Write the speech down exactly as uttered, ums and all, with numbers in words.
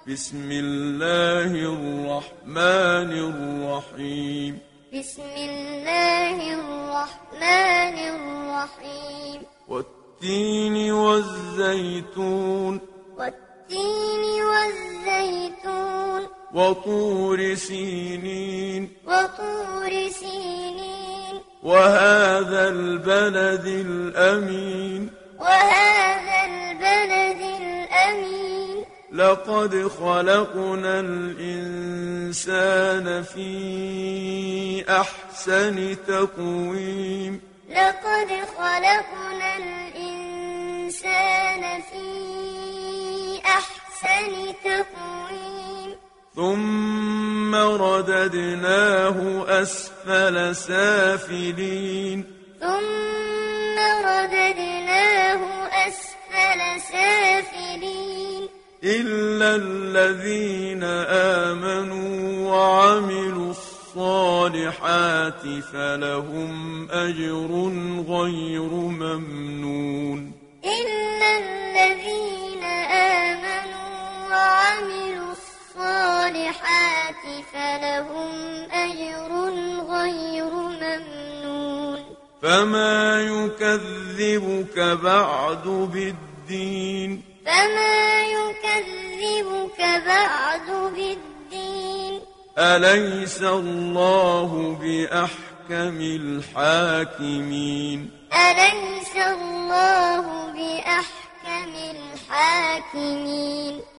بسم الله الرحمن الرحيم بسم الله الرحمن الرحيم والتين والزيتون والتين والزيتون وطور سينين وطور سينين وهذا البلد الأمين وهذا البلد الأمين لقد خلقنا الإنسان في أحسن تقويم لقد خلقنا الإنسان في أحسن تقويم ثم رددناه أسفل سافلين ثم رددناه أسفل سافلين إلا الذين آمنوا وعملوا الصالحات فلهم أجر غير ممنون إلا الذين آمنوا وعملوا الصالحات فلهم أجر غير ممنون فما يكذبك بعد بالدين فما يكذبك بعد بالدين أليس الله بأحكم الحاكمين أليس الله بأحكم الحاكمين